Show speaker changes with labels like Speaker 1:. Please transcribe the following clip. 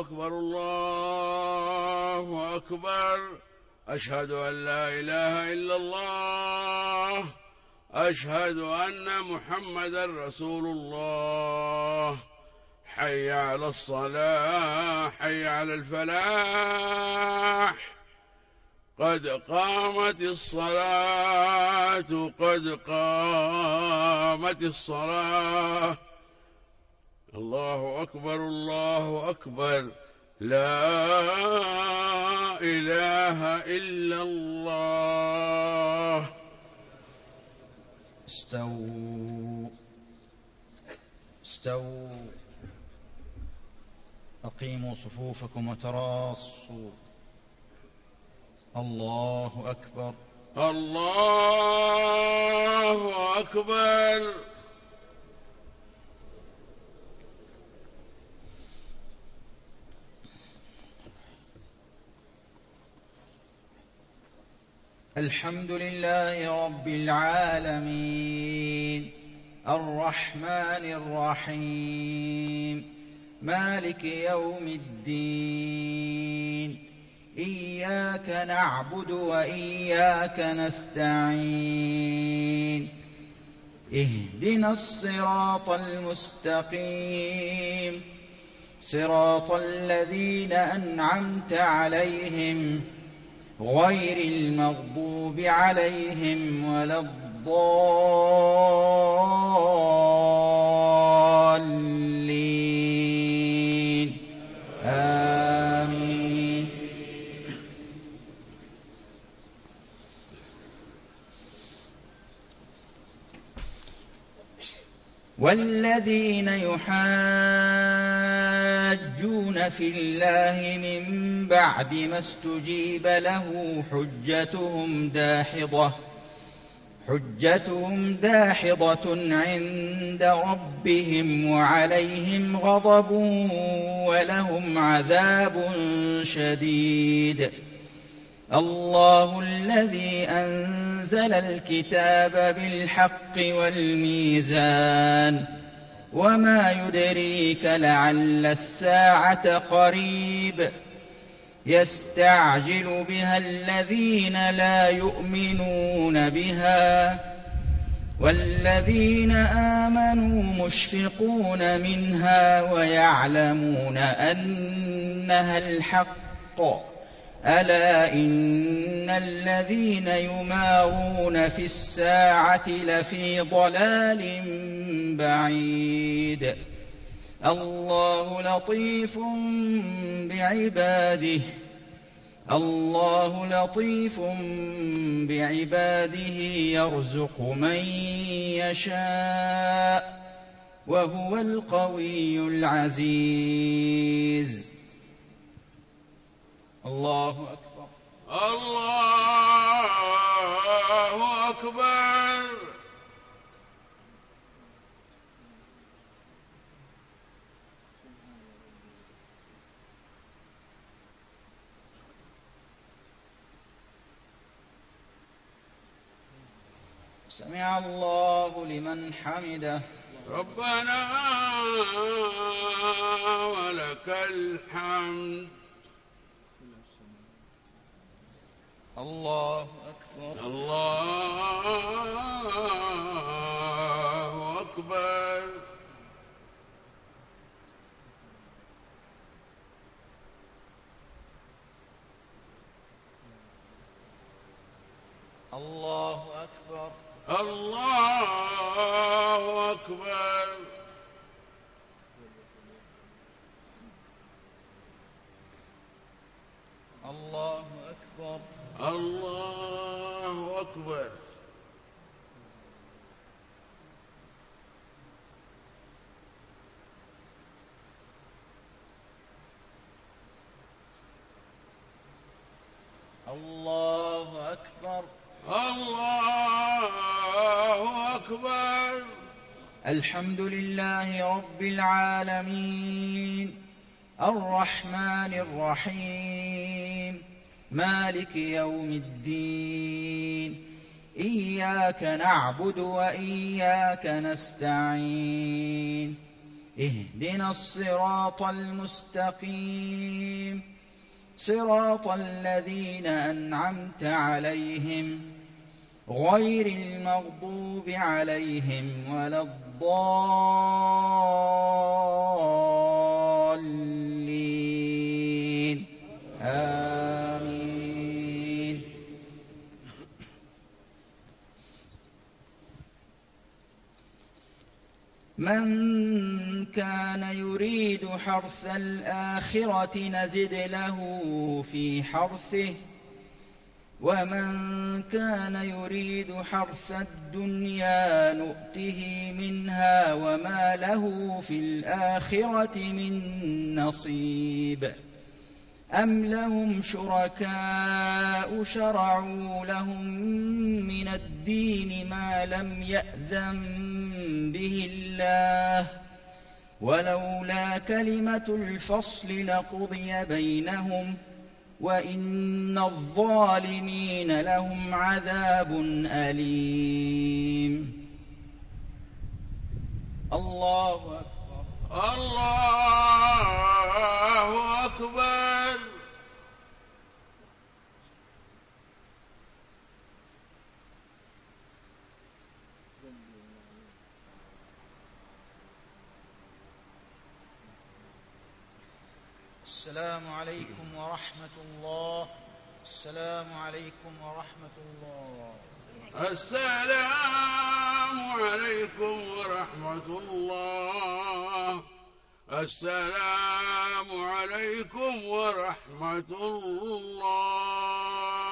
Speaker 1: أكبر الله أكبر. أشهد أن لا إله إلا الله. أشهد أن محمدا رسول الله. حي على الصلاة، حي على الفلاح. قد قامت الصلاة، قد قامت الصلاة. الله أكبر الله أكبر. لا إله إلا الله.
Speaker 2: استووا استووا. أقيموا صفوفكم وتراصوا. الله أكبر
Speaker 1: الله أكبر.
Speaker 2: الحمد لله رب العالمين، الرحمن الرحيم، مالك يوم الدين. إياك نعبد وإياك نستعين. اهدنا الصراط المستقيم، صراط الذين أنعمت عليهم غير المغضوب عليهم ولا الضالين. آمين. والذين يحاجون في الله من بعد ما استجيب له حجتهم داحضة عند ربهم، وعليهم غضب ولهم عذاب شديد. الله الذي أنزل الكتاب بالحق والميزان، وما يدريك لعل الساعة قريب. يستعجل بها الذين لا يؤمنون بها، والذين آمنوا مشفقون منها ويعلمون أنها الحق. ألا إن الذين يمارون في الساعة لفي ضلال بعيد. الله لطيف بعباده، الله لطيف بعباده، يرزق من يشاء، وهو القوي العزيز. الله أكبر
Speaker 1: الله أكبر.
Speaker 2: سمع الله لمن حمده.
Speaker 1: ربنا ولك الحمد.
Speaker 2: الله أكبر
Speaker 1: الله أكبر.
Speaker 2: الله أكبر
Speaker 1: الله أكبر.
Speaker 2: الله أكبر
Speaker 1: الله أكبر.
Speaker 2: الله أكبر
Speaker 1: الله أكبر.
Speaker 2: الحمد لله رب العالمين، الرحمن الرحيم، مالك يوم الدين. إياك نعبد وإياك نستعين. اهدنا الصراط المستقيم صراط الذين أنعمت عليهم غير المغضوب عليهم ولا الضالين آمين. من كان يريد حرث الآخرة نزد له في حرثه ومن كان يريد حرث الدنيا نؤته منها وما له في الآخرة من نصيب أم لهم شركاء شرعوا لهم من الدين ما لم يأذن به الله ولولا كلمة الفصل لقضي بينهم وإن الظالمين لهم عذاب أليم. الله أكبر.
Speaker 1: الله أكبر.
Speaker 2: السلام عليكم ورحمة الله. السلام عليكم ورحمة الله.
Speaker 1: السلام عليكم ورحمة الله. السلام عليكم ورحمة الله.